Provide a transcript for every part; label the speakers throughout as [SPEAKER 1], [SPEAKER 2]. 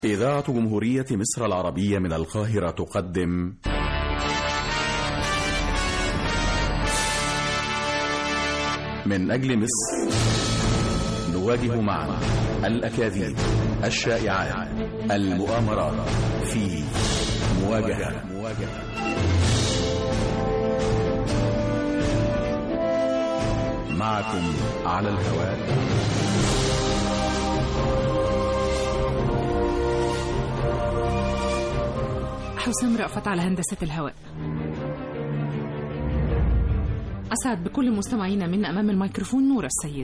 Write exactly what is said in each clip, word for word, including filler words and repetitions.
[SPEAKER 1] إذاعة جمهورية مصر العربية من القاهرة تقدم من أجل مصر، نواجه معا الأكاذيب، الشائعات، المؤامرات في مواجهة. معكم على الهواء
[SPEAKER 2] حسام رأفت على هندسة الهواء. أسعد بكل مستمعينا من أمام الميكروفون نورة السيد.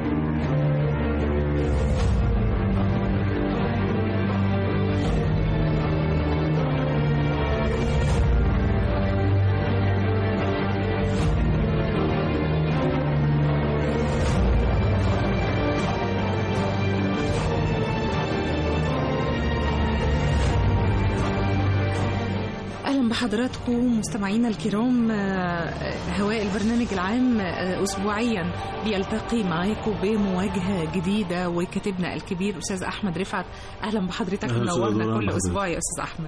[SPEAKER 2] حضراتكم مستمعينا الكرام، هواء البرنامج العام أسبوعيا بيلتقي معاكم بمواجهة جديدة، وكاتبنا الكبير أستاذ أحمد رفعت. أهلا بحضرتك، منورنا كل أسبوع يا أستاذ أحمد.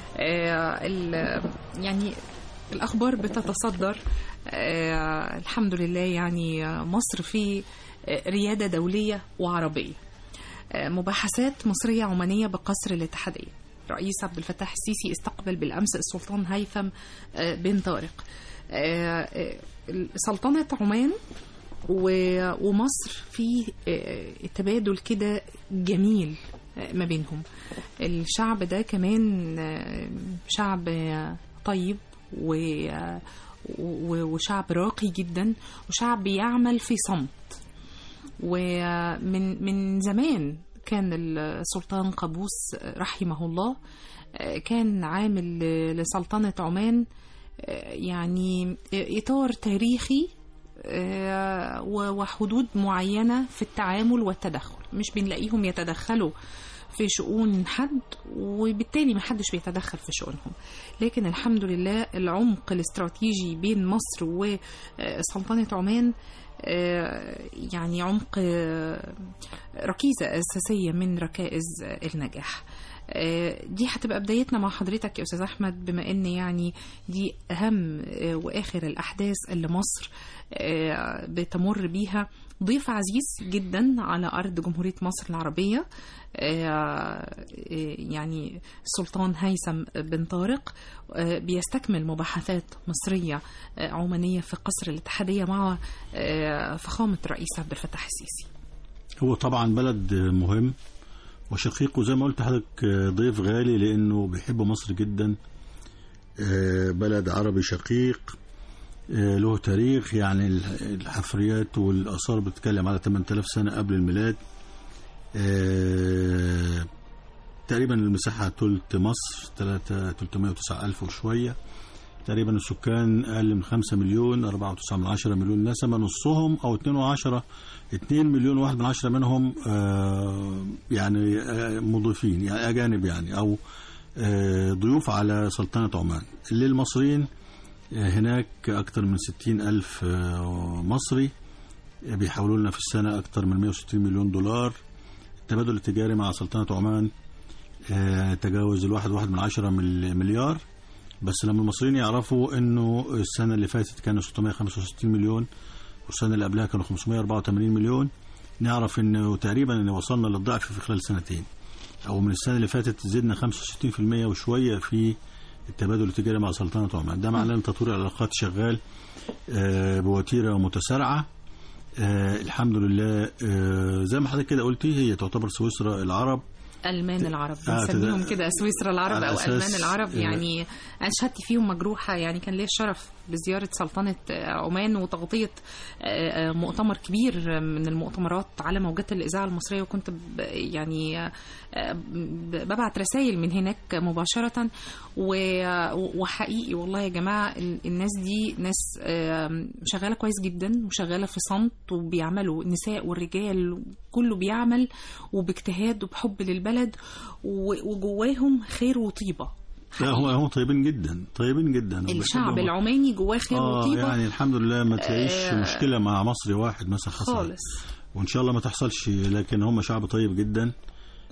[SPEAKER 2] يعني الأخبار بتتصدر الحمد لله، يعني مصر في ريادة دولية وعربية. مباحثات مصرية عمانية بقصر الاتحادية. الرئيس عبد الفتاح السيسي استقبل بالأمس السلطان هيثم بن طارق. سلطنة عمان ومصر في تبادل كده جميل ما بينهم. الشعب ده كمان شعب طيب وشعب راقي جدا، وشعب يعمل في صمت. ومن من زمان كان السلطان قابوس رحمه الله كان عامل لسلطنة عمان يعني إطار تاريخي وحدود معينة في التعامل والتدخل. مش بنلاقيهم يتدخلوا في شؤون حد، وبالتالي ما حدش بيتدخل في شؤونهم. لكن الحمد لله العمق الاستراتيجي بين مصر وسلطنة عمان يعني عمق ركيزة أساسية من ركائز النجاح. دي هتبقى بدايتنا مع حضرتك يا أستاذ أحمد، بما أن يعني دي أهم وآخر الأحداث اللي مصر بتمر بيها. ضيف عزيز جدا على أرض جمهورية مصر العربية يعني السلطان هيثم بن طارق بيستكمل مباحثات مصرية عمانية في قصر الاتحادية مع فخامة الرئيس عبد الفتاح السيسي.
[SPEAKER 3] هو طبعا بلد مهم وشقيق، وزي ما قلت حضرتك ضيف غالي لأنه بيحب مصر جدا. بلد عربي شقيق له تاريخ، يعني الحفريات والآثار بتتكلم على ثمانية آلاف سنة قبل الميلاد. تقريبا المساحة تلت مصر ثلاثمائة وتسعة ألف وشوية. تقريبا السكان أقل من خمسة مليون، أربعة وتسعة من عشرة مليون نسمة. نصهم أو اثنين وعشرة اثنين مليون واحد من عشرة منهم يعني مضيفين، يعني أجانب، يعني أو ضيوف على سلطنة عمان. اللي المصريين هناك أكثر من ستين ألف مصري، بيحولوا لنا في السنة أكثر من مئة وستين مليون دولار. التبادل التجاري مع سلطنة عمان تجاوز الواحد واحد من عشرة مليار. بس لما المصريين يعرفوا أنه السنة اللي فاتت كانوا ستمائة وخمسة وستين مليون والسنة اللي قبلها كانوا خمسمائة وأربعة وثمانين مليون، نعرف أنه تقريبا أنه وصلنا للضعف في خلال سنتين. أو من السنة اللي فاتت زدنا خمسة وستين بالمئة وشوية في التبادل التجاري مع سلطنة عمان. ده معناه ان تطوير العلاقات شغال بوتيرة متسارعة. الحمد لله. زي ما حضرتك كده قلتي، هي تعتبر سويسرا العرب،
[SPEAKER 2] ألمان العرب بنسميهم كده، سويسرا العرب أو ألمان العرب. يعني أنا شهادتي فيهم مجروحة. يعني كان لي الشرف بزيارة سلطنة عمان وتغطية مؤتمر كبير من المؤتمرات على موجات الإذاعة المصرية، وكنت يعني ببعت رسائل من هناك مباشرة. وحقيقي والله يا جماعة الناس دي ناس شغالة كويس جدا، وشغالة في صمت، وبيعملوا النساء والرجال كله بيعمل وباجتهاد وبحب للبلد، وجواهم خير وطيبة.
[SPEAKER 3] لا هم هم طيبين جدا، طيبين جدا.
[SPEAKER 2] الشعب العماني جواه خير
[SPEAKER 3] آه
[SPEAKER 2] وطيبة.
[SPEAKER 3] يعني الحمد لله ما تلاقيش آه مشكلة مع مصري واحد مثلا حصل
[SPEAKER 2] خالص،
[SPEAKER 3] وإن شاء الله ما تحصلش. لكن هم شعب طيب جدا.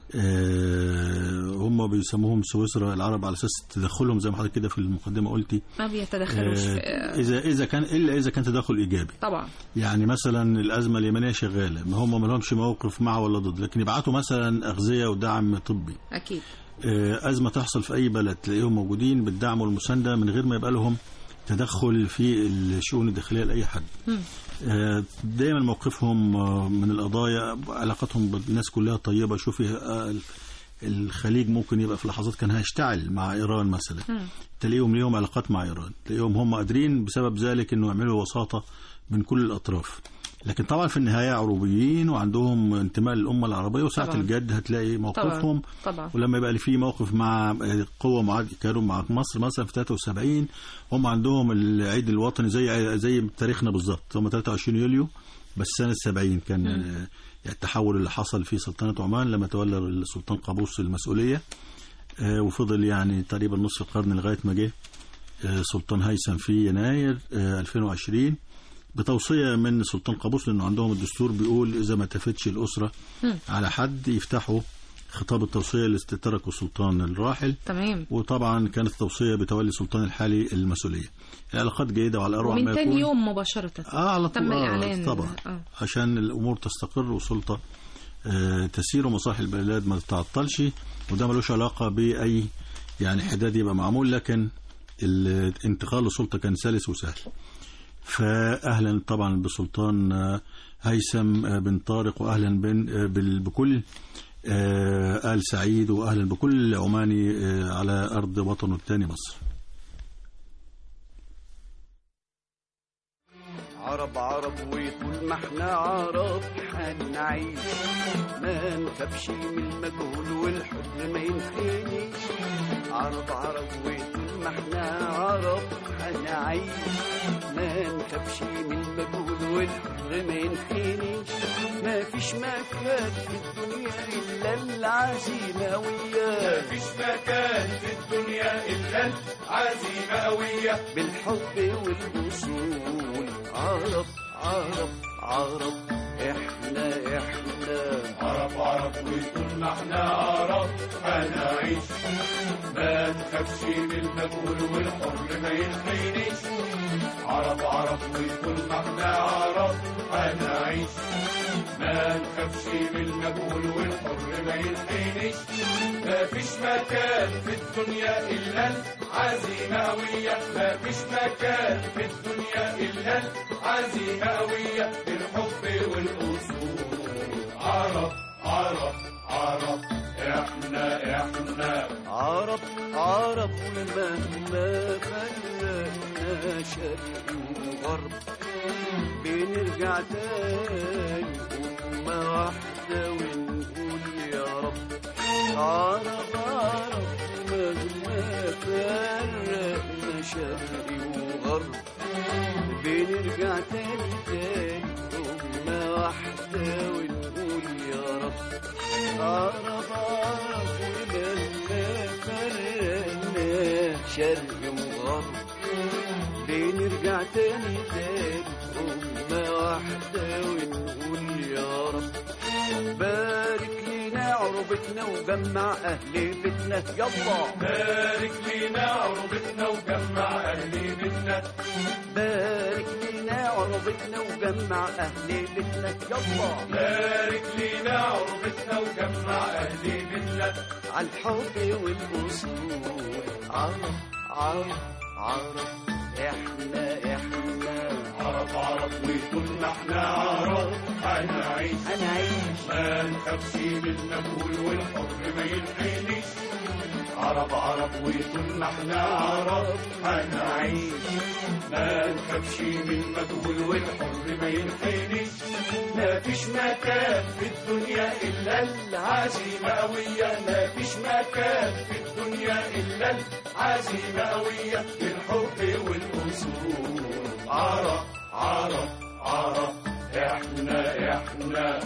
[SPEAKER 3] هم بيسموهم سويسرا العرب على اساس تدخلهم زي ما حضرتك كده في المقدمه قلتي
[SPEAKER 2] ما بيتدخلوش في
[SPEAKER 3] اذا اذا كان الا اذا كان تدخل ايجابي
[SPEAKER 2] طبعا.
[SPEAKER 3] يعني مثلا الازمه اليمنيه شغاله، ما هم ما لهمش موقف مع ولا ضد، لكن يبعتوا مثلا اغذيه ودعم طبي
[SPEAKER 2] اكيد.
[SPEAKER 3] ازمه تحصل في اي بلد تلاقيهم موجودين بالدعم والمسانده من غير ما يبقى لهم تدخل في الشؤون الداخليه لاي حد. دايما موقفهم من القضايا، علاقتهم بالناس كلها طيبه. شوفي الخليج ممكن يبقى في لحظات كان هيشتعل مع ايران مثلا، تلاقيهم ليهم علاقات مع ايران، تلاقيهم هم قادرين بسبب ذلك انه يعملوا وساطه من كل الاطراف. لكن طبعا في النهايه عروبيين وعندهم انتماء للامه العربيه، وساعه الجد هتلاقي موقفهم.
[SPEAKER 2] طبعا. طبعا.
[SPEAKER 3] ولما يبقى في موقف مع قوه معاديه كانوا مع مصر مثلا في ثلاثة وسبعين، هم عندهم العيد الوطني زي زي تاريخنا بالظبط، هم ثلاثة وعشرين يوليو بس سنه سبعين كان م. التحول اللي حصل في سلطنه عمان لما تولى السلطان قابوس المسؤوليه، وفضل يعني تقريبا نصف القرن لغايه ما جه سلطان هيثم في يناير ألفين وعشرين بتوصية من سلطان قابوس، لأنه عندهم الدستور بيقول إذا ما تفتش الأسرة م. على حد يفتحوا خطاب التوصية اللي تركه السلطان الراحل.
[SPEAKER 2] تمام.
[SPEAKER 3] وطبعا كانت التوصية بتولي السلطان الحالي المسؤولية. العلاقات جيدة وعلى أروع ما يكون.
[SPEAKER 2] ومن تاني يوم مباشرة
[SPEAKER 3] آه على طول.
[SPEAKER 2] تم الإعلان.
[SPEAKER 3] طبعا آه. عشان الأمور تستقر وسلطة آه تسير ومصالح البلاد ما تتعطلش، وده ملوش علاقة بأي يعني حداد يبقى معمول، لكن الانتقال للسلطة كان سلس وسهل. فأهلا طبعا بسلطان هيثم بن طارق، وأهلا بكل آل سعيد، وأهلا بكل عماني على أرض وطنه الثاني مصر.
[SPEAKER 4] عرب عرب وطول ما احنا عرب حنعيش، ما نخافش من المجهول والحب ما ينحنيش. عرب عرب وطول ما احنا عرب حنعيش، ما نخافش من المجهول والحب ما ينحنيش. ما فيش مكان في الدنيا إلا العزيمة قوية،
[SPEAKER 5] ما فيش مكان في الدنيا إلا العزيمة قوية.
[SPEAKER 4] بالحب والوصول عرب عرب عرب احنا احنا
[SPEAKER 5] عرب عرب وطول ما احنا عرب هنعيش، ما نخافش من المجهول والحر ما ينحنيش. عرب عرب وطول ما احنا عرب هنعيش، ما نخافش من المجهول والحر ما ينحنيش. ما فيش مكان في الدنيا إلا العزيمة قوية، ما فيش مكان في الدنيا إلا العزيمة قوية. الحب والأصول عرب عرب عرب احنا احنا
[SPEAKER 4] عرب عرب. ومهما فرقنا شرق وغرب بنرجع تاني أمة واحدة ونقول يا رب. عرب عرب مهما فرقنا شرق وغرب بنرجع تاني تاني أمة واحدة ونقول يا رب. عرب عرب ومهما فرقنا شرق وغرب بنرجع تاني تاني أمة واحدة ونقول يا رب. بارك لينا عربتنا وجمع أهل بيتنا يلا،
[SPEAKER 5] بارك لينا عربتنا وجمع أهل بيتنا.
[SPEAKER 4] بارك لينا عربتنا وجمع أهل بيتنا يلا،
[SPEAKER 5] بارك لينا عربتنا وجمع أهل بيتنا.
[SPEAKER 4] عالحب والأصول عرب عرب عرب احنا احنا
[SPEAKER 5] عرب عرب وطول ما احنا عرب هنعيش،
[SPEAKER 4] هنعيش
[SPEAKER 5] ما نخافش من المجهول والحر ما ينحنيش. عرب عرب وطول ما احنا عرب هنعيش، ما نخافش من المجهول والحر ما ينحنيش. ما فيش مكان في الدنيا إلا العزيمة قوية، ما فيش مكان في الدنيا إلا العزيمة قوية. بالحب والأصول عرب عرب عرب احنا احنا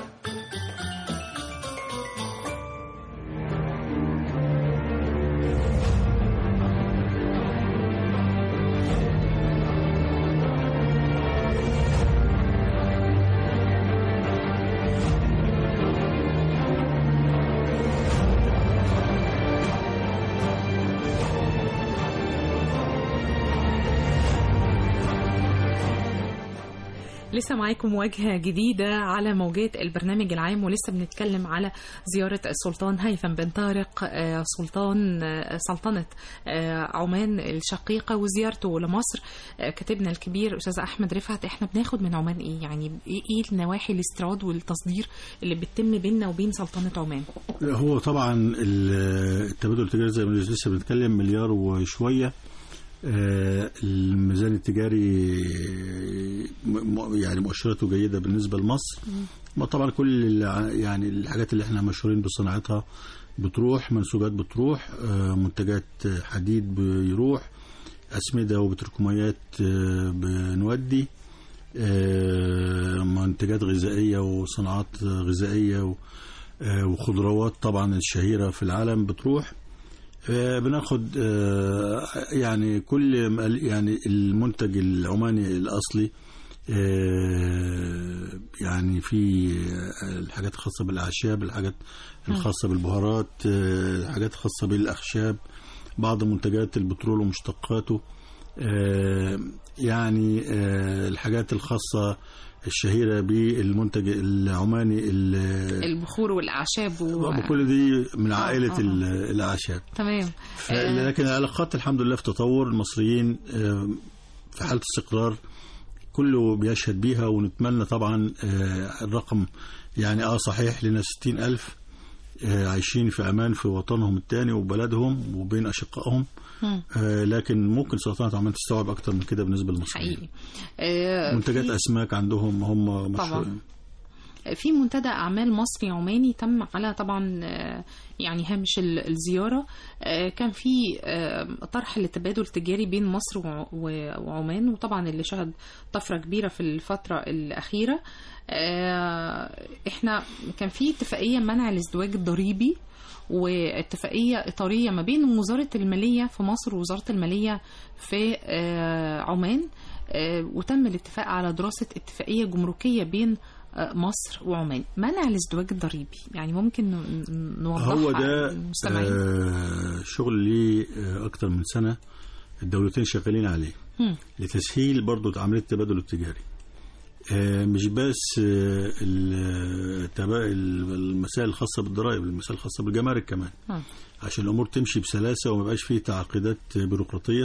[SPEAKER 2] لسه معاكم مواجهة جديدة على موجات البرنامج العام، ولسه بنتكلم على زيارة السلطان هيثم بن طارق سلطان سلطنة عمان الشقيقة وزيارته لمصر. كاتبنا الكبير أستاذ أحمد رفعت، احنا بناخد من عمان ايه؟ يعني ايه النواحي الاستيراد والتصدير اللي بتتم بيننا وبين سلطنة عمان؟
[SPEAKER 3] هو طبعا التبادل التجاري زي ما لسه بنتكلم مليار وشوية. الميزان التجاري يعني مؤشراته جيدة بالنسبة لمصر. ما طبعا كل يعني الحاجات اللي احنا مشهورين بصناعتها بتروح، منسوجات بتروح، منتجات حديد بيروح، أسمدة وبتركميات بنودي، منتجات غذائية وصناعات غذائية وخضروات طبعا الشهيرة في العالم بتروح. بناخد يعني كل يعني المنتج العماني الأصلي، يعني في الحاجات الخاصة بالأعشاب، الحاجات الخاصة بالبهارات، الحاجات الخاصة بالأخشاب، بعض منتجات البترول ومشتقاته، يعني الحاجات الخاصة الشهيرة بالمنتج العماني
[SPEAKER 2] البخور والأعشاب
[SPEAKER 3] وكل دي من عائلة آه آه. الأعشاب.
[SPEAKER 2] تمام.
[SPEAKER 3] لكن العلاقات الحمد لله في تطور، المصريين في حالة استقرار كله بيشهد بيها، ونتمنى طبعا الرقم يعني اه صحيح لنا ستين ألف عايشين في أمان في وطنهم الثاني وبلدهم وبين أشقائهم، آه لكن ممكن سلطنة عمان تستوعب أكتر من كده بالنسبة للمصريين.
[SPEAKER 2] حقيقي. آه
[SPEAKER 3] منتجات أسماك عندهم هم
[SPEAKER 2] مشهورين. في منتدى أعمال مصري عماني تم على طبعا يعني هامش الزيارة، كان في طرح للتبادل التجاري بين مصر وعمان، وطبعا اللي شهد طفرة كبيرة في الفترة الأخيرة. احنا كان في اتفاقية منع الازدواج الضريبي واتفاقية إطارية ما بين وزارة المالية في مصر ووزارة المالية في عمان، وتم الاتفاق على دراسة اتفاقية جمركية بين مصر وعمان. منع الازدواج الضريبي يعني ممكن نوضحها؟
[SPEAKER 3] هو ده آه شغل ليه آه أكتر من سنة الدولتين شغالين عليه م. لتسهيل برضو عملية التبادل التجاري. آه مش بس آه المسائل الخاصة بالضرائب، المسائل الخاصة بالجمارك كمان م. عشان الأمور تمشي بسلاسة وما بقاش فيه تعقيدات بيروقراطية،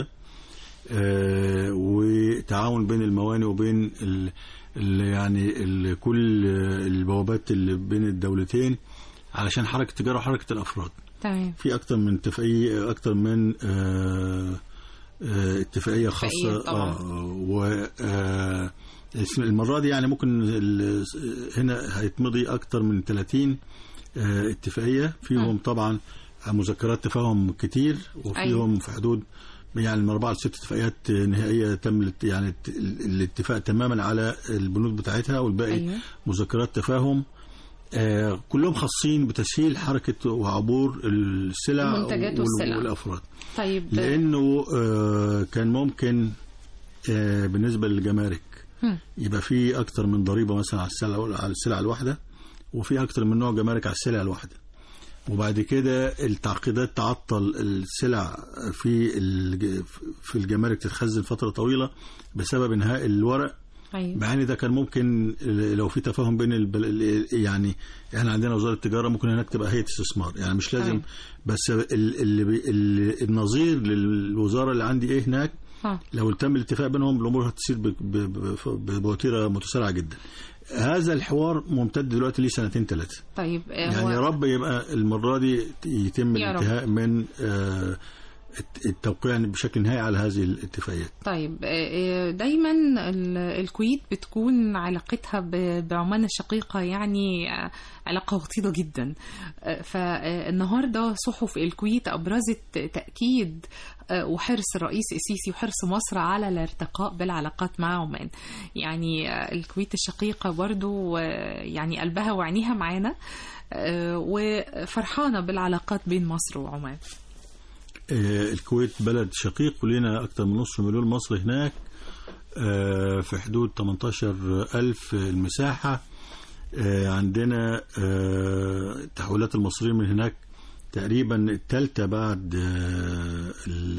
[SPEAKER 3] آه وتعاون بين الموانئ وبين ال يعني ال كل البوابات اللي بين الدولتين علشان حركة التجارة وحركة الأفراد.
[SPEAKER 2] تمام.
[SPEAKER 3] في أكتر من اتفاقية، أكتر من آه آه اتفاقية خاصة آه و آه المرة دي يعني ممكن هنا هيتمضي أكتر من ثلاثين آه اتفاقية فيهم م. طبعا مذكرات تفاهم كتير، وفيهم أيوة. في حدود يعني من أربعة لست اتفاقيات نهائية تم يعني الاتفاق تماما على البنود بتاعتها، والباقي أيوة. مذكرات تفاهم آه كلهم خاصين بتسهيل حركة وعبور السلع والأفراد.
[SPEAKER 2] طيب.
[SPEAKER 3] لأنه آه كان ممكن آه بالنسبة للجمارك هم. يبقى في أكتر من ضريبة مثلا على السلع على السلع الواحدة، وفي أكتر من نوع جمارك على السلع الواحدة، وبعد كده التعقيدات تعطل السلع في في الجمارك تتخزن فترة طويلة بسبب انهاء الورق.
[SPEAKER 2] أيوة.
[SPEAKER 3] مع ان ده كان ممكن لو في تفاهم بين البل... يعني احنا عندنا وزارة التجارة ممكن هناك تبقى هيئة استثمار، يعني مش لازم. أيوة. بس اللي بي... النظير للوزارة اللي عندي ايه هناك ها. لو تم الاتفاق بينهم الامور هتسير ب... ب... بوتيرة متسارعة جدا. هذا الحوار ممتد دلوقتي ليه سنتين ثلاثة.
[SPEAKER 2] طيب
[SPEAKER 3] يعني يا رب يبقى المرة دي يتم الانتهاء من التوقيع بشكل نهائي على هذه الاتفاقيات.
[SPEAKER 2] طيب دايما الكويت بتكون علاقتها بعمان الشقيقة يعني علاقة وطيدة جدا، فالنهاردة صحف الكويت أبرزت تأكيد وحرص الرئيس السيسي وحرص مصر على الارتقاء بالعلاقات مع عمان. يعني الكويت الشقيقة برضو يعني قلبها وعينيها معانا وفرحانة بالعلاقات بين مصر وعمان.
[SPEAKER 3] الكويت بلد شقيق ولنا أكثر من نصف مليون مصري هناك، في حدود ثمانية عشر ألف المساحة. عندنا تحويلات المصريين من هناك تقريبا الثالثة بعد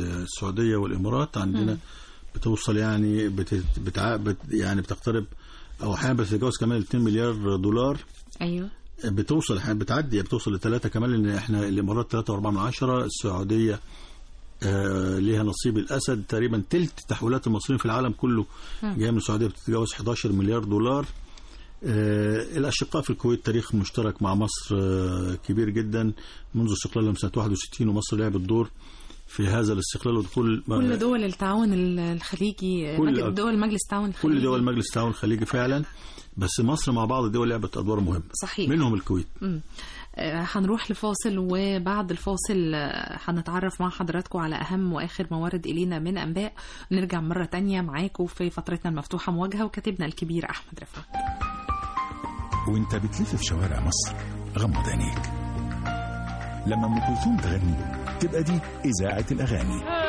[SPEAKER 3] السعودية والإمارات. عندنا بتوصل يعني بتتع... بت... يعني بتقترب او احيانا بتتجاوز كمان اتنين مليار دولار.
[SPEAKER 2] ايوه
[SPEAKER 3] بتوصل احيانا بتعدي بتوصل لثلاثة كمان، لان احنا الامارات ثلاثة وأربعة من عشرة، السعوديه آه ليها نصيب الاسد. تقريبا تلت تحويلات المصريين في العالم كله جايه من السعوديه، بتتجاوز حداشر مليار دولار. آه الاشقاء في الكويت تاريخ مشترك مع مصر آه كبير جدا منذ استقلالهم سنه واحد وستين، ومصر لعبت دور في هذا الاستقلال ودخول
[SPEAKER 2] كل دول التعاون الخليجي، كل دول مجلس التعاون الخليجي،
[SPEAKER 3] كل دول مجلس التعاون الخليجي فعلا. بس مصر مع بعض الدول لعبت ادوار مهمه،
[SPEAKER 2] صحيح،
[SPEAKER 3] منهم الكويت.
[SPEAKER 2] امم هنروح لفاصل، وبعد الفاصل هنتعرف مع حضراتكم على أهم وآخر موارد إلينا من أنباء. نرجع مرة تانية معاكم في فترتنا المفتوحة مواجهة، وكاتبنا الكبير أحمد رفعت.
[SPEAKER 6] وانت بتلف في شوارع مصر غمض عينيك، لما أم كلثوم تغني تبقى دي إذاعة الأغاني.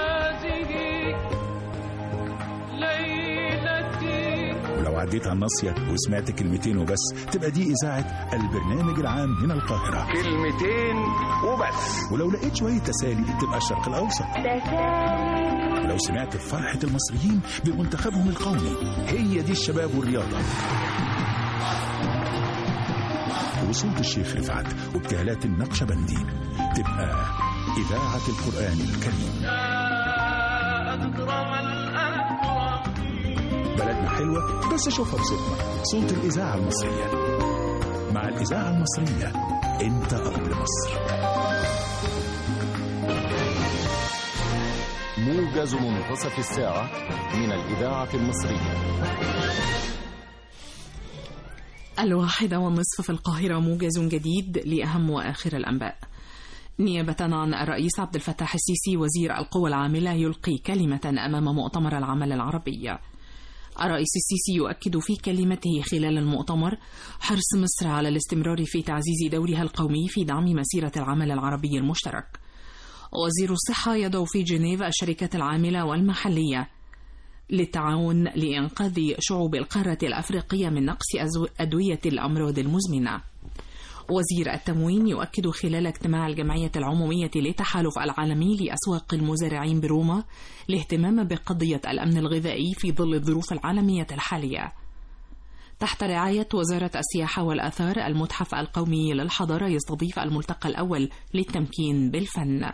[SPEAKER 6] ولو عديت على الناصية وسمعت كلمتين وبس تبقى دي إذاعة البرنامج العام هنا القاهرة،
[SPEAKER 5] كلمتين وبس.
[SPEAKER 6] ولو لقيت شوية تسالي تبقى الشرق الأوسط. ولو سمعت فرحة المصريين بمنتخبهم القومي هي دي الشباب والرياضة. وصوت الشيخ رفعت وابتهالات النقشبندي تبقى إذاعة القرآن الكريم. بلدنا حلوة بس شوفها بصوتنا، صوت الإذاعة المصرية. مع الإذاعة المصرية أنت أرض مصر.
[SPEAKER 7] موجز منتصف الساعة من الإذاعة المصرية.
[SPEAKER 2] الواحدة والنصف في القاهرة، موجز جديد لأهم وآخر الأنباء. نيابة عن الرئيس عبد الفتاح السيسي وزير القوى العاملة يلقي كلمة أمام مؤتمر العمل العربي. الرئيس السيسي يؤكد في كلمته خلال المؤتمر حرص مصر على الاستمرار في تعزيز دورها القومي في دعم مسيرة العمل العربي المشترك. وزير الصحة يدعو في جنيف الشركات العاملة والمحلية للتعاون لإنقاذ شعوب القارة الأفريقية من نقص أدوية الأمراض المزمنة. وزير التموين يؤكد خلال اجتماع الجمعية العمومية للتحالف العالمي لأسواق المزارعين بروما الاهتمام بقضية الأمن الغذائي في ظل الظروف العالمية الحالية. تحت رعاية وزارة السياحة والآثار، المتحف القومي للحضارة يستضيف الملتقى الأول للتمكين بالفن.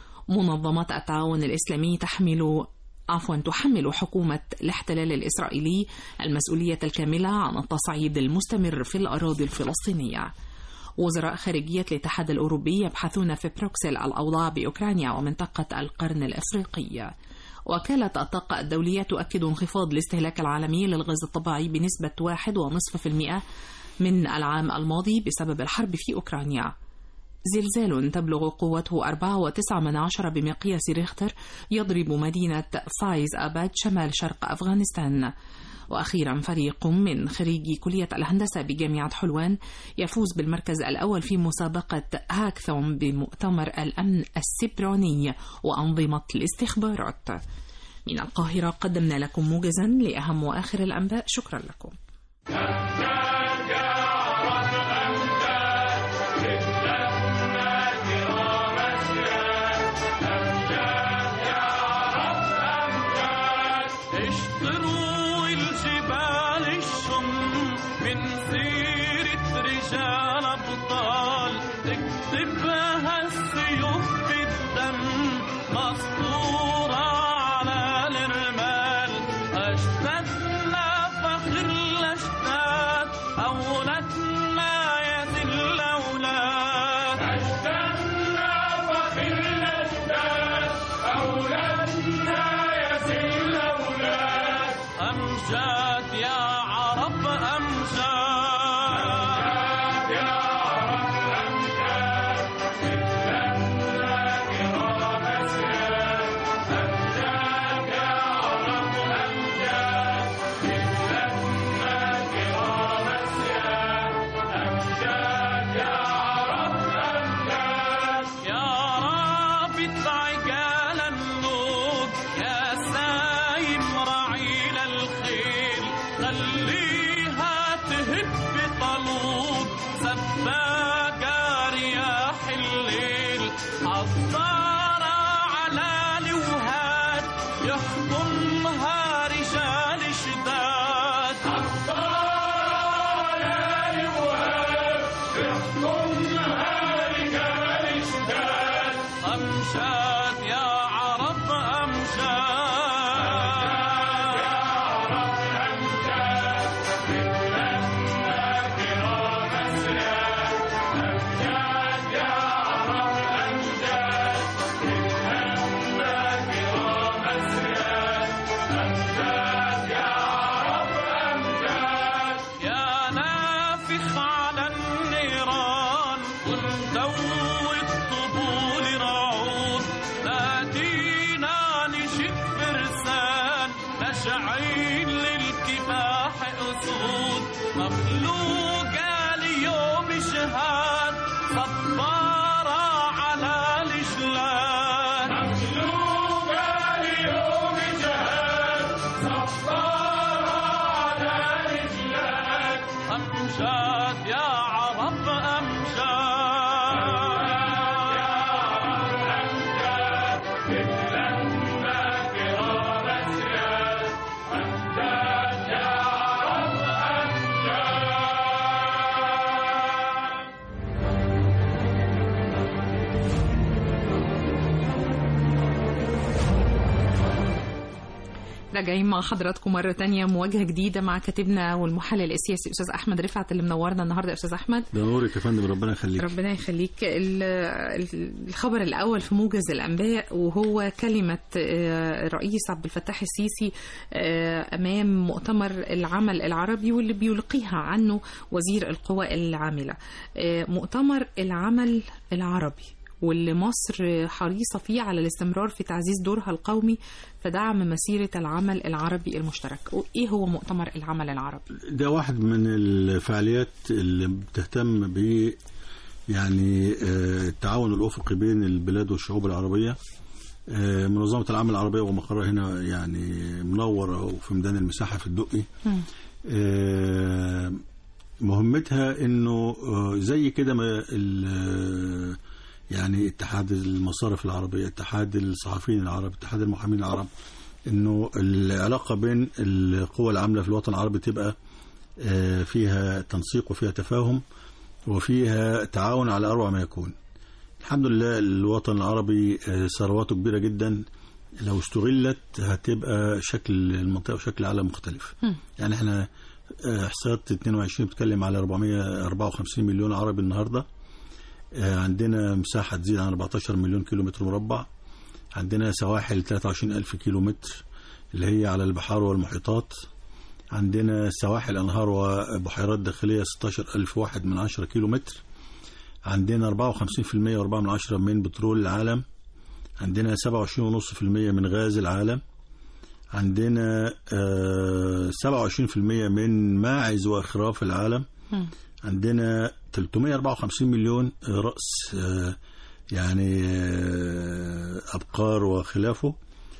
[SPEAKER 2] منظمة التعاون الإسلامي تحمل عفوا تحمل حكومة الاحتلال الإسرائيلي المسؤولية الكاملة عن التصعيد المستمر في الأراضي الفلسطينية. وزراء خارجية الاتحاد الأوروبي يبحثون في بروكسل الأوضاع بأوكرانيا ومنطقة القرن الأفريقي. وكالة الطاقة الدولية تؤكد انخفاض الاستهلاك العالمي للغاز الطبيعي بنسبة واحد ونصف في المئة من العام الماضي بسبب الحرب في أوكرانيا. زلزال تبلغ قوته أربعة وتسعة من عشرة بمقياس ريختر يضرب مدينة فايز آباد شمال شرق أفغانستان. وأخيرا فريق من خريجي كلية الهندسة بجامعة حلوان يفوز بالمركز الأول في مسابقة هاكثون بمؤتمر الأمن السبراني وأنظمة الاستخبارات. من القاهرة قدمنا لكم موجزا لأهم وآخر الأنباء. شكرا لكم.
[SPEAKER 8] يا سايم رعيل الخيل أمجاد يا عرب أمجاد شعين للكفاح أسود مخلوقة ليوم شهاد صبارة على الإجلال مخلوقة ليوم شهاد صبارة على الإجلال أمجاد يا عرب أمجاد يا عرب أمجاد لما كرام أسياد أمجاد يا عرب أمجاد.
[SPEAKER 2] راجعين مع حضراتكم مرة تانية مواجهة جديدة مع كاتبنا والمحلل السياسي أستاذ أحمد رفعت اللي منورنا النهاردة يا أستاذ أحمد.
[SPEAKER 3] ده نورك يا فندم، ربنا يخليك.
[SPEAKER 2] ربنا يخليك. الخبر الأول في موجز الأنباء وهو كلمة الرئيس عبد الفتاح السيسي أمام مؤتمر العمل العربي واللي بيلقيها عنه وزير القوى العاملة. مؤتمر العمل العربي واللي مصر حريصة فيه على الاستمرار في تعزيز دورها القومي في دعم مسيرة العمل العربي المشترك. وإيه هو مؤتمر العمل العربي؟
[SPEAKER 3] ده واحد من الفعاليات اللي بتهتم ب يعني التعاون الأفقي بين البلاد والشعوب العربية. منظمة العمل العربية ومقرها هنا يعني منور وفي ميدان المساحة في الدقي. مهمتها إنه زي كده ما يعني اتحاد المصارف العربية، اتحاد الصحفيين العرب، اتحاد المحامين العرب، انه العلاقة بين القوى العاملة في الوطن العربي تبقى فيها تنسيق وفيها تفاهم وفيها تعاون على أروع ما يكون. الحمد لله الوطن العربي ثرواته كبيرة جدا، لو استغلت هتبقى شكل المنطقة وشكل العالم مختلف. م. يعني احنا احصائيات اثنين وعشرين بتتكلم على أربعمائة وأربعة وخمسين مليون عربي النهارده. عندنا مساحة تزيد عن أربعتاشر مليون كيلومتر مربع. عندنا سواحل ثلاثة وعشرين ألف كيلومتر اللي هي على البحار والمحيطات. عندنا سواحل أنهار وبحيرات داخلية ستاشر ألف واحد من عشرة كيلومتر. عندنا أربعة وخمسين بالمئة وأربعة من عشرة من بترول العالم. عندنا سبعة وعشرين فاصلة خمسة بالمئة من غاز العالم. عندنا سبعة وعشرين بالمئة من ماعز وخراف العالم. عندنا ثلاثمائة وأربعة وخمسين مليون رأس يعني أبقار وخلافه.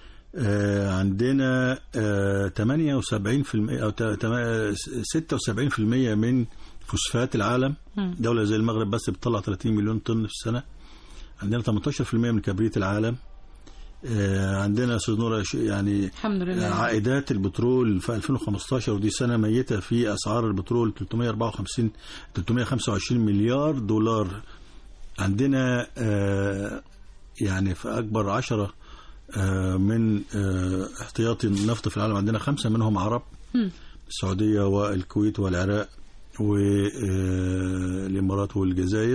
[SPEAKER 3] عندنا ثمانية وسبعين بالمئة أو ستة وسبعين بالمئة من فوسفات العالم. دولة زي المغرب بس بتطلع ثلاثين مليون طن في السنة. عندنا ثمانية عشر بالمئة من كبريت العالم. عندنا سنورة يعني
[SPEAKER 2] الحمد لله
[SPEAKER 3] عائدات البترول في ألفين وخمسة عشر ودي سنة ميتة في أسعار البترول ثلاثمائة وأربعة وخمسين ثلاثمائة وخمسة وعشرين مليار دولار. عندنا يعني في أكبر عشرة من احتياطي النفط في العالم عندنا خمسة منهم عرب، السعودية والكويت والعراق والإمارات والجزائر.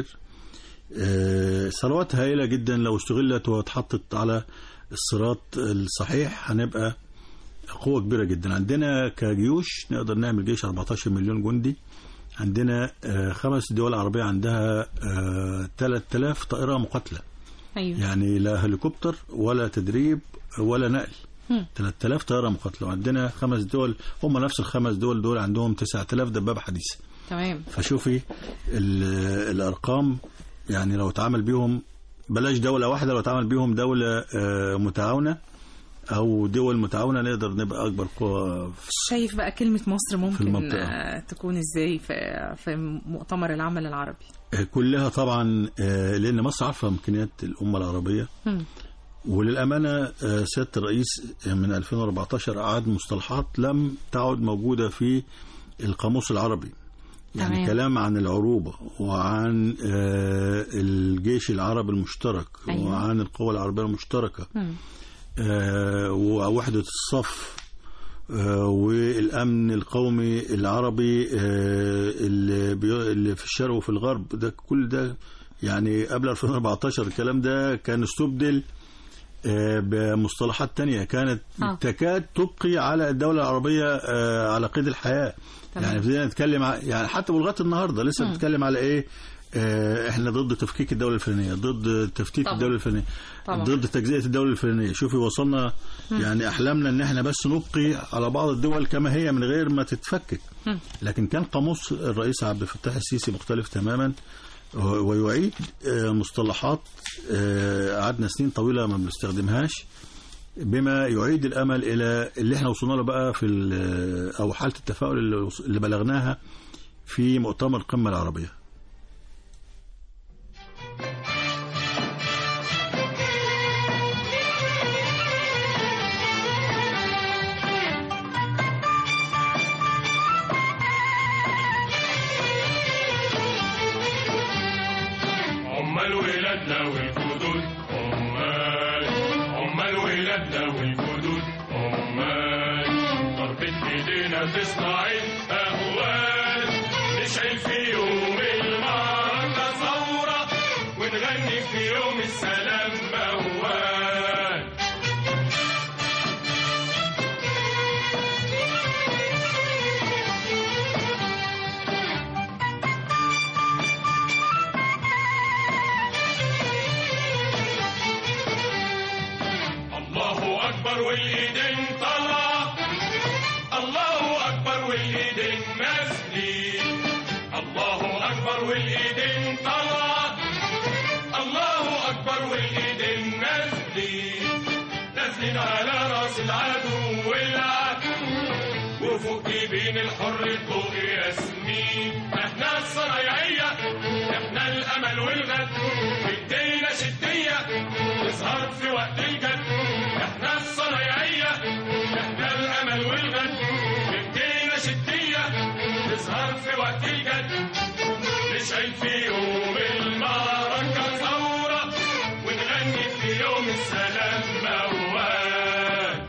[SPEAKER 3] ثروات هائلة جدا لو استغلت واتحطت على الصراط الصحيح هنبقى قوة كبيرة جدا. عندنا كجيوش نقدر نعمل جيش أربعتاشر مليون جندي. عندنا خمس دول عربية عندها ثلاثة آلاف طائرة مقاتلة.
[SPEAKER 2] أيوة.
[SPEAKER 3] يعني لا هليكوبتر ولا تدريب ولا نقل. ثلاثة آلاف طائرة مقاتلة. وعندنا خمس دول هم نفس الخمس دول دول عندهم تسعة آلاف دبابة حديثة.
[SPEAKER 2] تمام.
[SPEAKER 3] فشوفي الأرقام، يعني لو اتعامل بيهم بلاش دولة واحدة، لو اتعامل بيهم دولة متعاونة أو دول متعاونة نقدر نبقى أكبر قوة.
[SPEAKER 2] شايف بقى كلمة مصر ممكن تكون إزاي في في مؤتمر العمل العربي؟
[SPEAKER 3] كلها طبعا، لأن مصر عارفة إمكانيات الأمة العربية. م. وللأمانة سيادة الرئيس من ألفين وأربعتاشر أعاد مصطلحات لم تعد موجودة في القاموس العربي. يعني
[SPEAKER 2] تمام.
[SPEAKER 3] كلام عن العروبة وعن آه الجيش العربي المشترك،
[SPEAKER 2] أيوة.
[SPEAKER 3] وعن القوى العربية المشتركة،
[SPEAKER 2] مم.
[SPEAKER 3] آه ووحدة الصف، آه والأمن القومي العربي، آه اللي, بي... اللي في الشرق وفي الغرب، ده كل ده يعني قبل ألفين وأربعتاشر الكلام ده كان استبدل آه بمصطلحات تانية كانت
[SPEAKER 2] آه.
[SPEAKER 3] تكاد تبقي على الدولة العربية آه على قيد الحياة.
[SPEAKER 2] تمام.
[SPEAKER 3] يعني بدينا نتكلم ع... يعني حتى لغاية النهاردة لسه
[SPEAKER 2] مم.
[SPEAKER 3] بنتكلم على ايه، آه احنا ضد تفكيك الدولة الفلانية، ضد تفتيت
[SPEAKER 2] طبعا.
[SPEAKER 3] الدولة الفلانية،
[SPEAKER 2] طبعا.
[SPEAKER 3] ضد تجزئة الدولة الفلانية. شوفي وصلنا
[SPEAKER 2] مم.
[SPEAKER 3] يعني احلامنا ان احنا بس نبقي على بعض الدول كما هي من غير ما تتفكك.
[SPEAKER 2] مم.
[SPEAKER 3] لكن كان قاموس الرئيس عبد الفتاح السيسي مختلف تماما، ويعيد آه مصطلحات آه قعدنا سنين طويلة ما بنستخدمهاش، بما يعيد الامل الى اللي احنا وصلنا له بقى في او حاله التفاؤل اللي, اللي بلغناها في مؤتمر القمه العربيه.
[SPEAKER 5] عمال ولادنا والجدود، عمال عمال ولادنا والجدود، عمال ضربة ايدينا تصنع الاهوال، نشعل في يوم المعركة ثورة ونغني في يوم السلام موال. الله أكبر والإيدين طلع، الله أكبر والإيدين نازلين، الله أكبر والإيدين طلع، الله أكبر والإيدين نازلين، نازلين على راس العدو والعدو وفوق جبين الحر الضوء ياسمين. احنا الصنايعية، احنا الأمل والغد، بدينا شدية تظهر في وقت الجد. احنا الصنايعية، احنا الأمل والغد، بدينا شدية تظهر في وقت الجد. نشعل في يوم المعركة ثورة ونغني في يوم السلام موال.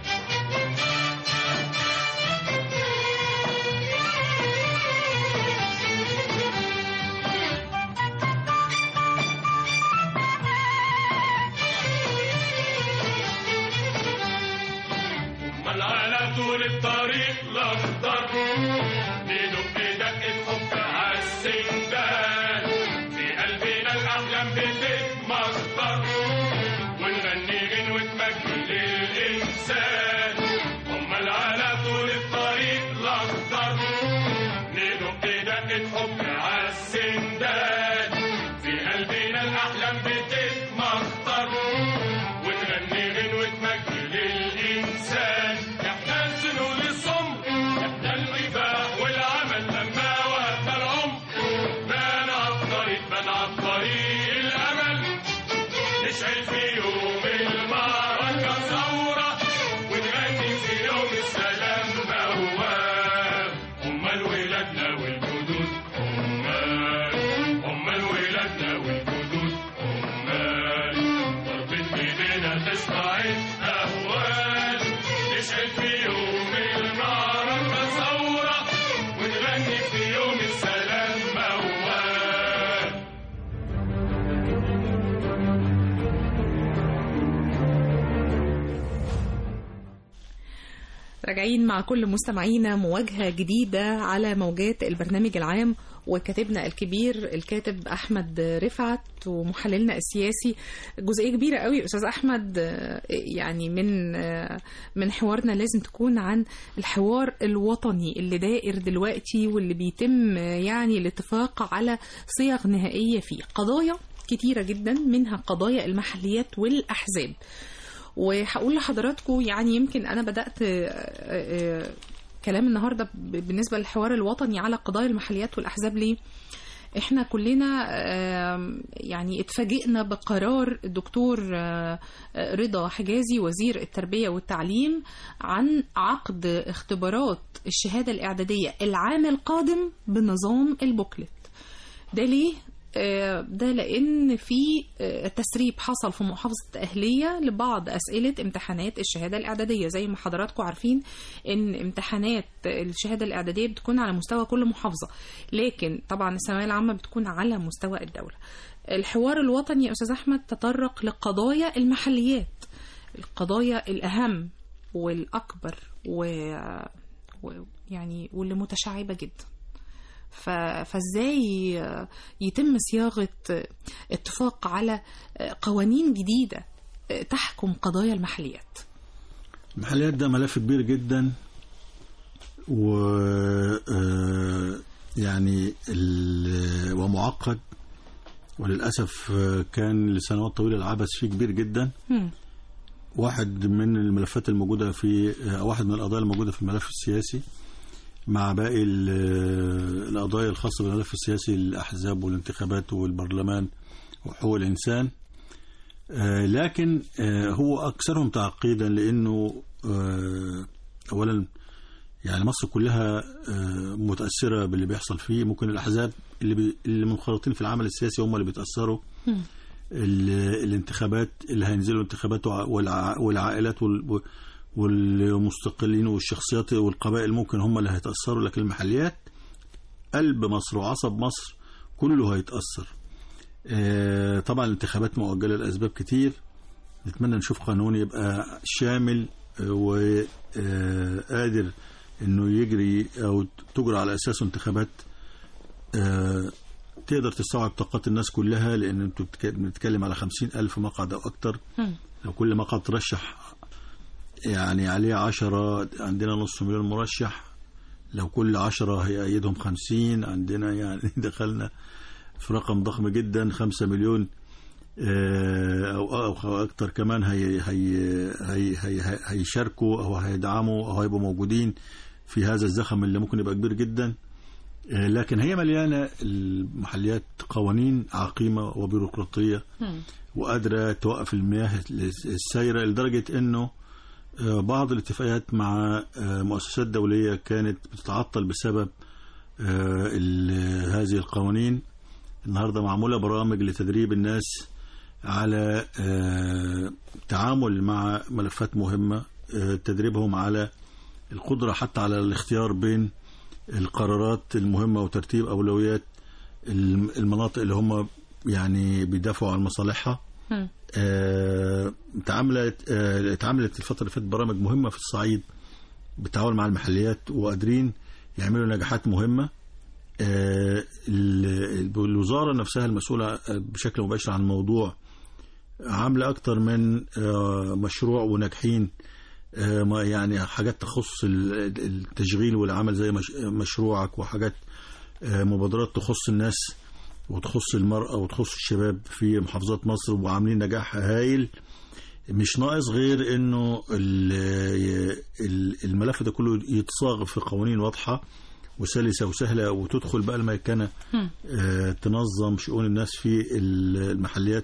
[SPEAKER 5] على طول الطريق الأخضر ندق دقة حب عالسندان، في قلبنا الأحلام بتتمخضر ونغني غنوة مجد للإنسان. أمال على طول الطريق الأخضر ندق دقة حب عالسندان، في قلبنا الأحلام بتتمخضر ونغني غنوة مجد للإنسان. احنا السنون الصم، احنا الكفاح والعمل لما وهبنا العمر، بان عالطريق بان عالطريق الأمل، نشعل في يوم المعركة ثورة ونغني في يوم السلام موال. أمال ولادنا والجدود، أمال أمال ولادنا والجدود، أمال ضربة إيدينا تصنع الأهوال، نشعل في يوم المعركة ثورة ونغني في يوم السلام موال.
[SPEAKER 2] راجعين مع كل مستمعينا مواجهة جديدة على موجات البرنامج العام، وكاتبنا الكبير الكاتب أحمد رفعت ومحللنا السياسي. جزئية كبيرة قوي أستاذ أحمد، يعني من من حوارنا لازم تكون عن الحوار الوطني اللي دائر دلوقتي واللي بيتم يعني الاتفاق على صيغ نهائية فيه. قضايا كتيرة جدا منها قضايا المحليات والأحزاب، وهقول لحضراتكم يعني يمكن أنا بدأت كلام النهاردة بالنسبة للحوار الوطني على قضايا المحليات والأحزاب ليه؟ احنا كلنا يعني اتفاجئنا بقرار الدكتور رضا حجازي وزير التربية والتعليم عن عقد اختبارات الشهادة الإعدادية العام القادم بنظام البوكلت. ده ليه؟ ده لأن في تسريب حصل في محافظة الدقهلية لبعض أسئلة امتحانات الشهادة الإعدادية. زي ما حضراتكم عارفين إن امتحانات الشهادة الإعدادية بتكون على مستوى كل محافظة، لكن طبعا الثانوية العامة بتكون على مستوى الدولة. الحوار الوطني يا أستاذ أحمد تطرق لقضايا المحليات، القضايا الأهم والأكبر ويعني واللي متشعبة جدا. فازاي يتم صياغة اتفاق على قوانين جديدة تحكم قضايا المحليات؟
[SPEAKER 3] المحليات ده ملف كبير جدا، و يعني ومعقد، وللأسف كان لسنوات طويلة العبث فيه كبير جدا. م. واحد من الملفات الموجودة في واحد من القضايا الموجودة في الملف السياسي مع باقي القضايا الخاصة بالملف السياسي، الأحزاب والانتخابات والبرلمان وحقوق الإنسان. لكن هو أكثرهم تعقيدا، لأنه أولا يعني مصر كلها متأثرة باللي بيحصل فيه. ممكن الأحزاب اللي, بي اللي منخرطين في العمل السياسي هم اللي بيتأثروا. الانتخابات اللي هينزلوا انتخابات والعائلات وال والمستقلين والشخصيات والقبائل ممكن هم اللي هيتأثروا، لكن المحليات قلب مصر وعصب مصر كله هيتأثر. آه طبعا الانتخابات مؤجلة لأسباب كتير. نتمنى نشوف قانون يبقى شامل آه وقادر آه انه يجري او تجرى على اساسه انتخابات آه تقدر تستوعب طاقات الناس كلها، لان انتوا بنتكلم على خمسين ألف مقعد او اكتر. لو كل مقعد ترشح يعني عليه عشرة، عندنا نص مليون مرشح. لو كل عشرة هيأيدهم خمسين، عندنا يعني دخلنا في رقم ضخم جدا، خمسة مليون أو أو أكتر كمان هي هي هي هي هيشاركوا أو هيدعموا أو هيبقوا موجودين في هذا الزخم اللي ممكن يبقى كبير جدا. لكن هي مليانة المحليات قوانين عقيمة وبيروقراطية وقادرة توقف المياه السايرة، لدرجة إنه بعض الاتفاقيات مع مؤسسات دولية كانت بتتعطل بسبب هذه القوانين. النهاردة معمولة برامج لتدريب الناس على التعامل مع ملفات مهمة، تدريبهم على القدرة حتى على الاختيار بين القرارات المهمة وترتيب أولويات المناطق اللي هم يعني بيدافعوا عن مصالحها. آه، اتعملت آه، اتعملت الفترة اللي فاتت برامج مهمة في الصعيد بالتعاون مع المحليات، وقادرين يعملوا نجاحات مهمة. آه، الوزارة نفسها المسؤولة بشكل مباشر عن الموضوع عاملة أكتر من آه، مشروع وناجحين، آه، يعني حاجات تخص التشغيل والعمل زي مشروعك، وحاجات آه، مبادرات تخص الناس وتخص المرأة وتخص الشباب في محافظات مصر، وعاملين نجاح هائل. مش ناقص غير انه الملف ده كله يتصاغ في قوانين واضحة وسلسة وسهلة، وتدخل بقى الميكنة تنظم شؤون الناس في المحليات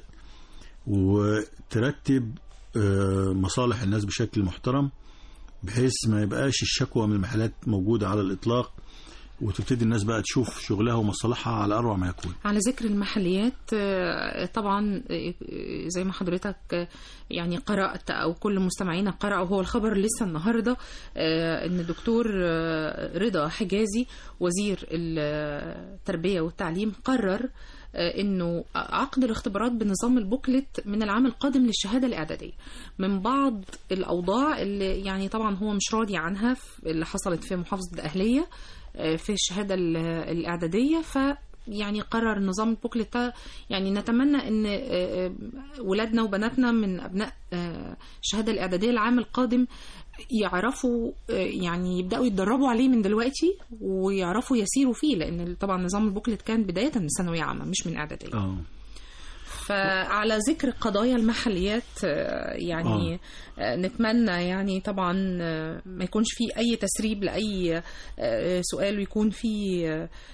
[SPEAKER 3] وترتب مصالح الناس بشكل محترم، بحيث ما يبقاش الشكوى من المحلات موجودة على الإطلاق، وتبتدي الناس بقى تشوف شغلها ومصالحها على أروع ما يكون. على
[SPEAKER 2] ذكر المحليات، طبعا زي ما حضرتك يعني قرأت أو كل مستمعينا قرأوا، هو الخبر لسه النهاردة أن الدكتور رضا حجازي وزير التربية والتعليم قرر انه عقد الاختبارات بنظام البوكلت من العام القادم للشهاده الاعداديه. من بعض الاوضاع اللي يعني طبعا هو مش راضي عنها اللي حصلت في محافظه الدقهليه في الشهاده الاعداديه، ف يعني قرر نظام البوكلت. يعني نتمنى ان ولادنا وبناتنا من ابناء الشهاده الاعداديه العام القادم يعرفوا يعني يبداوا يتدربوا عليه من دلوقتي ويعرفوا يسيروا فيه، لان طبعا نظام البوكلت كان بدايه من ثانويه عامه مش من اعداديه. اه فعلى ذكر قضايا المحليات يعني أوه. نتمنى يعني طبعا ما يكونش فيه اي تسريب لاي سؤال، ويكون فيه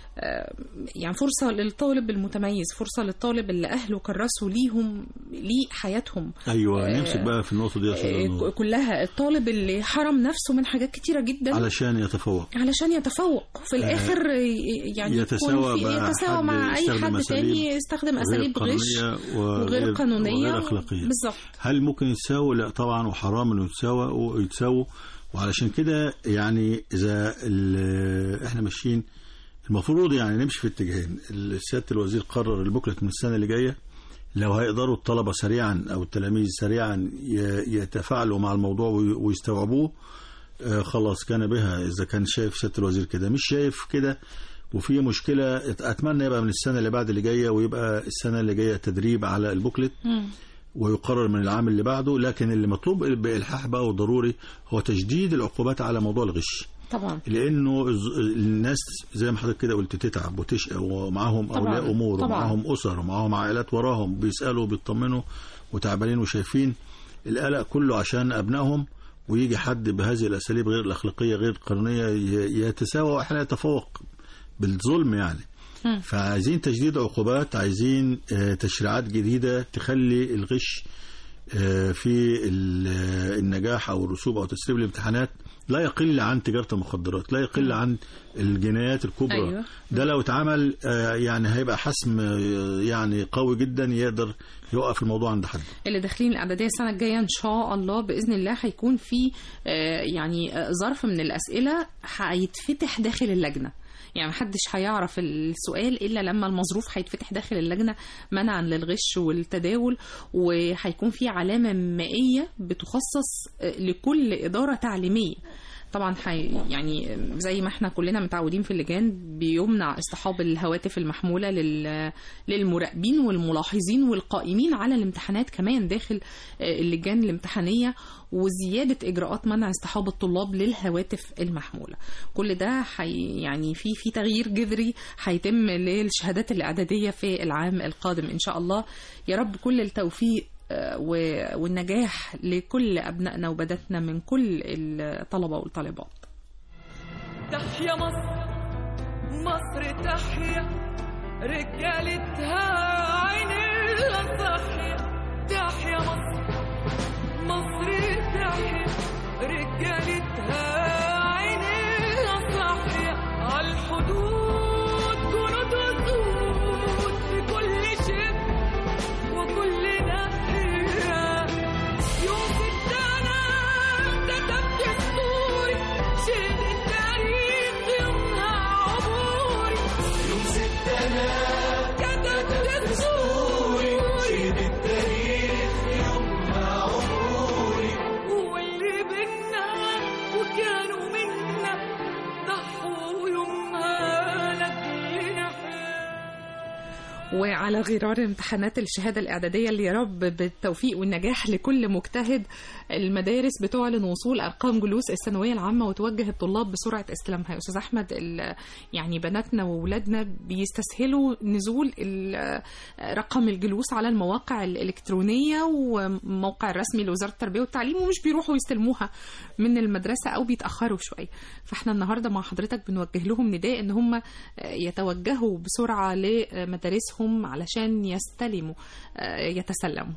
[SPEAKER 2] يعني فرصة للطالب المتميز، فرصة للطالب اللي أهله كرسوا ليهم ليه حياتهم.
[SPEAKER 3] أيوة نمسك بقى في النقطة دي
[SPEAKER 2] كلها. الطالب اللي حرم نفسه من حاجات كتيرة جدا
[SPEAKER 3] علشان يتفوق علشان
[SPEAKER 2] يتفوق في الآخر يعني
[SPEAKER 3] يتساوى,
[SPEAKER 2] يتساوى مع أي حد تاني يستخدم أساليب غش وغير قانونية
[SPEAKER 3] وغير أخلاقية.
[SPEAKER 2] بالظبط.
[SPEAKER 3] هل ممكن يتساووا؟ لا طبعا، وحرام إنه يتساوى ويتساووا. وعلشان كده يعني إذا إحنا ماشيين المفروض يعني نمشي في اتجاهين. سيادة الوزير قرر البوكلت من السنة اللي جاية، لو هيقدروا الطلبة سريعا أو التلاميذ سريعا يتفاعلوا مع الموضوع ويستوعبوه خلاص كان بها. إذا كان شايف سيادة الوزير كده، مش شايف كده وفي مشكلة، أتمنى يبقى من السنة اللي بعد اللي جاية، ويبقى السنة اللي جاية تدريب على البوكلت ويقرر من العام اللي بعده. لكن اللي مطلوب بإلحاح بقى وضروري هو تجديد العقوبات على موضوع الغش
[SPEAKER 2] طبعا،
[SPEAKER 3] لأنه الناس زي ما حضرتك كده قلت تتعب وتشقى، ومعاهم أولياء أمور ومعاهم أسر ومعاهم عائلات وراهم بيسألوا وبيطمنوا وتعبانين وشايفين القلق كله عشان أبنائهم، ويجي حد بهذه الأساليب غير الأخلاقية غير القانونية يتساوى وإحنا يتفوق بالظلم يعني. م. فعايزين تجديد عقوبات، عايزين تشريعات جديدة تخلي الغش في النجاح أو الرسوب أو تسريب الامتحانات لا يقل عن تجارة المخدرات، لا يقل عن الجنايات الكبرى. أيوة. ده لو اتعمل يعني هيبقى حسم يعني قوي جدا يقدر يوقف الموضوع عند حد.
[SPEAKER 2] اللي داخلين الإعدادية السنة الجاية إن شاء الله بإذن الله هيكون في يعني ظرف من الأسئلة هيتفتح داخل اللجنة، يعني محدش هيعرف السؤال إلا لما المظروف هيتفتح داخل اللجنة منعا للغش والتداول، وهيكون في علامة مائية بتخصص لكل إدارة تعليمية. طبعا يعني زي ما احنا كلنا متعودين في اللجان بيمنع اصطحاب الهواتف المحمولة للمراقبين والملاحظين والقائمين على الامتحانات كمان داخل اللجان الامتحانية، وزيادة إجراءات منع اصطحاب الطلاب للهواتف المحمولة. كل ده حي يعني في في تغيير جذري هيتم للشهادات الإعدادية في العام القادم إن شاء الله. يا رب كل التوفيق والنجاح لكل أبنائنا وبناتنا من كل الطلبة والطالبات.
[SPEAKER 9] تحيا مصر، مصر تحيا، رجالتها عينيها صاحية. تحيا مصر، مصر تحيا، رجالتها عينيها صاحية. عالحدود جنود وسود في كل شبر وكل
[SPEAKER 2] وعلى غرار امتحانات الشهادة الإعدادية اللي يا رب بالتوفيق والنجاح لكل مجتهد، المدارس بتعلن وصول أرقام جلوس الثانوية العامة وتوجه الطلاب بسرعة استلامها. يا أستاذ أحمد، يعني بناتنا وولادنا بيستسهلوا نزول رقم الجلوس على المواقع الإلكترونية وموقع الرسمي لوزارة التربية والتعليم، ومش بيروحوا يستلموها من المدرسة أو بيتأخروا شوية. فإحنا النهاردة مع حضرتك بنوجه لهم نداء إن هم يتوجهوا بسرعة لمدارسهم علشان يستلموا يتسلموا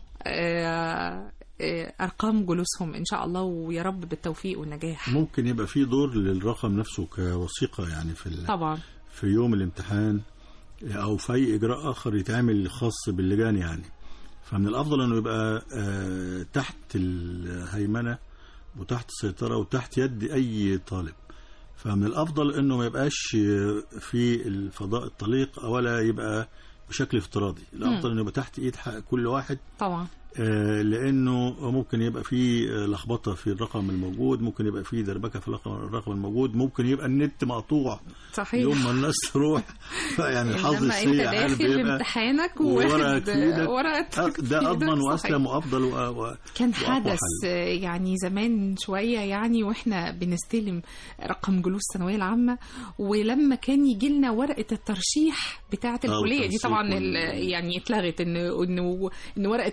[SPEAKER 2] أرقام جلوسهم إن شاء الله، ويا رب بالتوفيق والنجاح.
[SPEAKER 3] ممكن يبقى في دور للرقم نفسه كوثيقة يعني في
[SPEAKER 2] طبعا
[SPEAKER 3] في يوم الامتحان أو في أي إجراء آخر يتعمل خاص باللجان يعني. فمن الأفضل أنه يبقى تحت الهيمنة وتحت السيطرة وتحت يد أي طالب. فمن الأفضل أنه ما يبقاش في الفضاء الطليق ولا يبقى بشكل افتراضي. الأفضل أنه يبقى تحت إيد كل واحد
[SPEAKER 2] طبعا،
[SPEAKER 3] لأنه ممكن يبقى في لخبطة في الرقم الموجود، ممكن يبقى في دربكة في الرقم الموجود، ممكن يبقى النت مقطوع
[SPEAKER 2] صحيح
[SPEAKER 3] يوم ما الناس تروح. يعني الحظ السيء
[SPEAKER 2] حال بيبقى
[SPEAKER 3] امتحانك
[SPEAKER 2] وورقتك
[SPEAKER 3] ده أضمن وأسلم وأفضل و...
[SPEAKER 2] كان حدث يعني زمان شوية يعني وإحنا بنستلم رقم جلوس الثانوية العامة، ولما كان يجي لنا ورقة الترشيح بتاعة الكلية دي طبعا يعني اتلغت إنه إنه إن ورقة الترشيح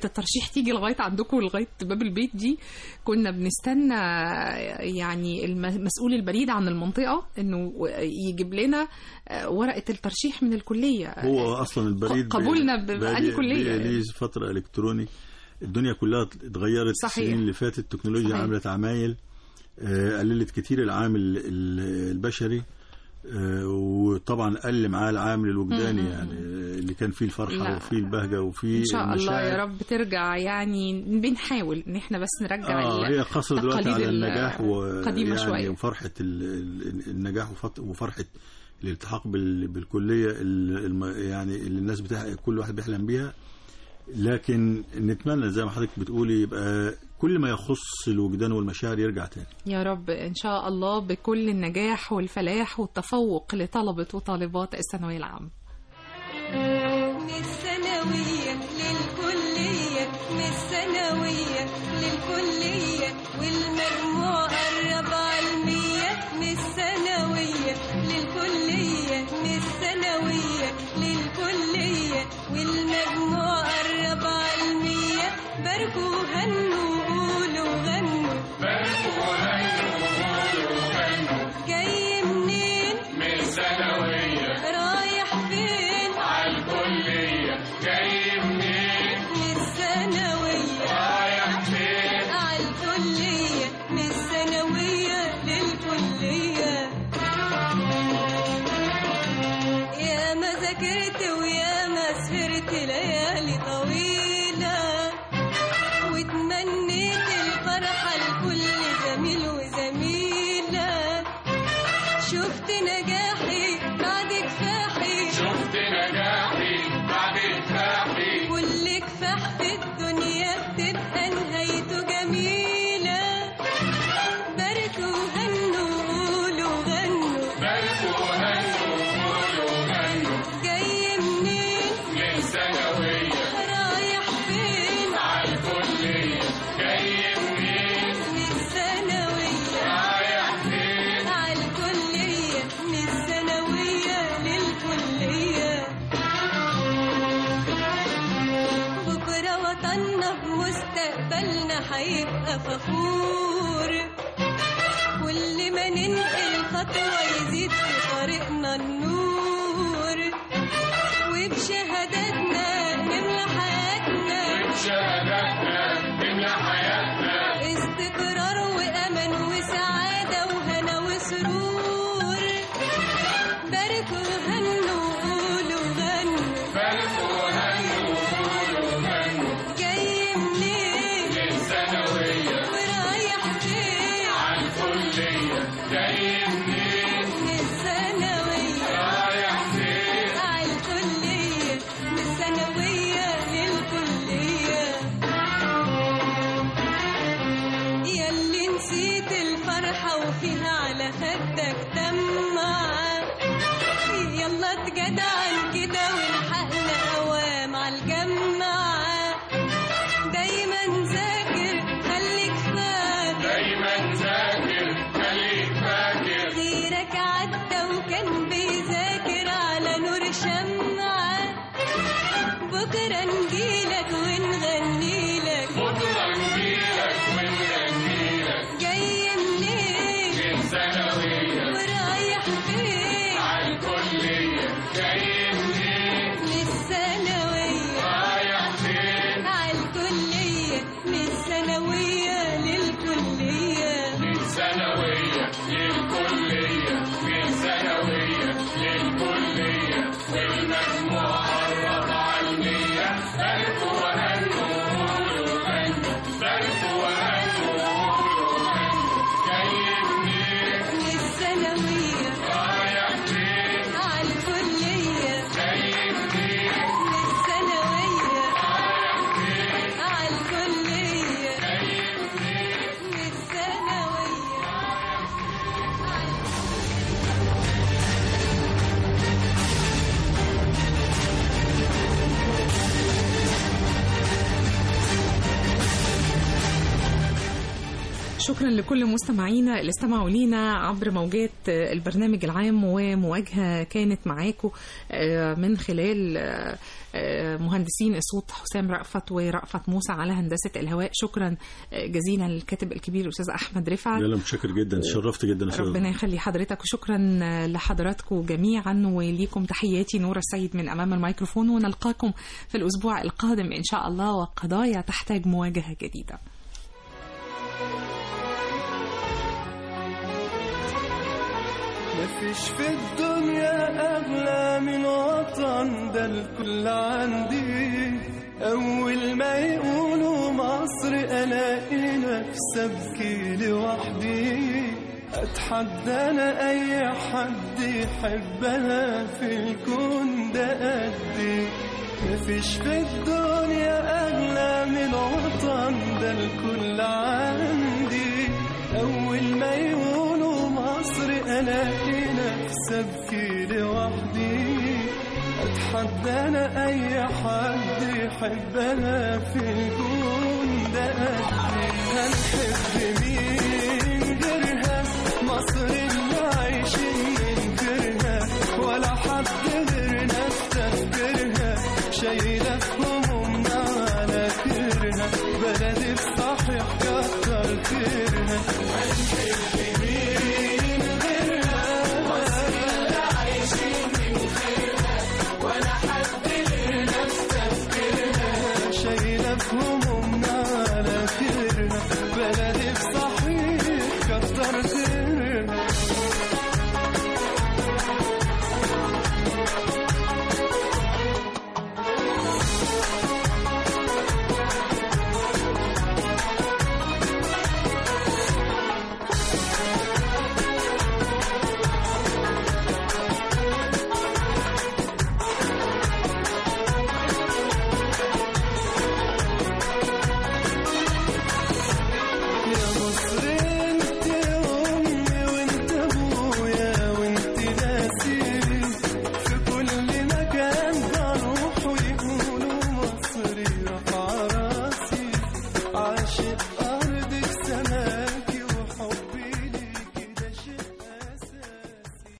[SPEAKER 2] رايح تيجي لغايه عندكم لغايه باب البيت دي، كنا بنستنى يعني المسؤول البريد عن المنطقه انه يجيب لنا ورقه الترشيح من الكليه.
[SPEAKER 3] هو اصلا البريد
[SPEAKER 2] قبولنا بأي كليه
[SPEAKER 3] ليه فتره الكتروني. الدنيا كلها اتغيرت السنين اللي فاتت، التكنولوجيا صحيح. عملت عمايل قللت كتير العامل البشري، وطبعا قل معاه العامل الوجداني م-م. يعني اللي كان فيه الفرحه لا. وفيه البهجه وفيه
[SPEAKER 2] ان شاء
[SPEAKER 3] المشاعر.
[SPEAKER 2] الله يا رب ترجع، يعني بنحاول ان احنا بس نرجع
[SPEAKER 3] اه هي قصر دلوقتي على النجاح
[SPEAKER 2] وقديمه
[SPEAKER 3] يعني
[SPEAKER 2] شويه،
[SPEAKER 3] وفرحه النجاح وفرحه الالتحاق بالكليه يعني اللي الناس بتاع كل واحد بيحلم بيها. لكن نتمنى زي ما حضرتك بتقولي يبقى كل ما يخص الوجدان والمشاعر يرجع تاني
[SPEAKER 2] يا رب إن شاء الله، بكل النجاح والفلاح والتفوق لطلبة وطالبات الثانوية العامة.
[SPEAKER 10] من الثانوية للكلية، من الثانوية للكلية، والمجموع قرب على المية. من الثانوية للكلية، من الثانوية للكلية، والمجموع قرب على المية. باركوا هنوا قولوا غنوا،
[SPEAKER 5] باركوا هنوا قولوا غنوا.
[SPEAKER 10] جاي منين؟
[SPEAKER 5] من الثانوية.
[SPEAKER 10] رايح فين؟
[SPEAKER 5] عالكلية. جاي منين؟
[SPEAKER 10] من الثانوية.
[SPEAKER 5] رايح فين؟
[SPEAKER 10] عالكلية. من الثانوية للكلية. يا ما ذاكرت ويا ما سهرت ليالي طويلة، وتمنيت الفرحة لكل زميل وزميلة. شفت نجاحي بعد كفاحي،
[SPEAKER 5] شفت نجاحي بعد كفاحي.
[SPEAKER 10] كل كفاح في الدنيا بتبقى نهايته جميلة. باركوا هنوا قولوا غنوا،
[SPEAKER 5] باركوا هنوا قولوا غنوا.
[SPEAKER 10] جاي منين؟
[SPEAKER 5] من الثانوية.
[SPEAKER 10] رايح فين؟
[SPEAKER 5] عالكلية. جاي منين؟
[SPEAKER 10] من الثانوية.
[SPEAKER 5] رايح فين؟
[SPEAKER 10] عالكلية. من الثانوية للكلية. بكرة وطننا بمستقبلنا هيبقى فخور، كل ما ننقل خطوة يزيد في طريقنا النور، وبشهاداتنا نملى حياتنا،
[SPEAKER 5] وبشهاداتنا نملى حياتنا.
[SPEAKER 10] استقرار وأمل وسعادة وهنا وسرور. باركوا هنوا قولوا غنوا،
[SPEAKER 5] باركوا هنوا قولوا غنوا.
[SPEAKER 10] جاي منين؟
[SPEAKER 5] من الثانوية.
[SPEAKER 10] ورايح فين؟
[SPEAKER 5] عالكلية. جاي منين؟
[SPEAKER 10] من الثانوية.
[SPEAKER 5] رايح فين؟
[SPEAKER 10] عالكلية. من الثانوية للكلية. ياللي نسيت الفرحة وفيها على خدك دمعة، يلا تجدعن كده ونحقنا قوام عالجمعة. دايما ذاكر خليك فاكر،
[SPEAKER 5] دايما ذاكر خليك فاكر.
[SPEAKER 10] غيرك عدى وكان بيذاكر على نور شمعة. بكرة نجيلك ونغنيلك،
[SPEAKER 5] بكرة نجيلك ونغنيلك.
[SPEAKER 10] جاي منين؟
[SPEAKER 5] من الثانوية.
[SPEAKER 10] ورايح فين؟
[SPEAKER 5] عالكلية. جاي
[SPEAKER 2] شكرا لكل مستمعينا اللي استمعوا لينا عبر موجات البرنامج العام، ومواجهة كانت معاكم من خلال مهندسين الصوت حسام رأفت ورأفت موسى على هندسة الهواء. شكرا جزيلا للكاتب الكبير الأستاذ أحمد رفعت.
[SPEAKER 3] يلا متشكر جدا، شرفت جدا.
[SPEAKER 2] ربنا يخلي حضرتك، وشكرا لحضراتكم جميعا، وليكم تحياتي نورة السيد من أمام الميكروفون، ونلقاكم في الأسبوع القادم إن شاء الله، وقضايا تحتاج مواجهة جديدة.
[SPEAKER 11] مفيش في الدنيا أغلى من وطن، ده الكل عندي. أول ما يقولوا مصر ألاقي نفسي أبكي لوحدي. أتحدى أنا أي حد يحبها في الكون ده قدي. مفيش في الدنيا أغلى من وطن، ده الكل عندي. أول ما يقولوا مصر ألاقي نفسي أبكي لوحدي. أتحدى أنا أي حد يحبها في الكون ده قدي. هنحب مين غيرها؟ مصر اللي عايشين ننكرها، ولا حد غيرنا افتكرها. شايلة همومنا على كرها، بلدي بصحيح كتر خيرها.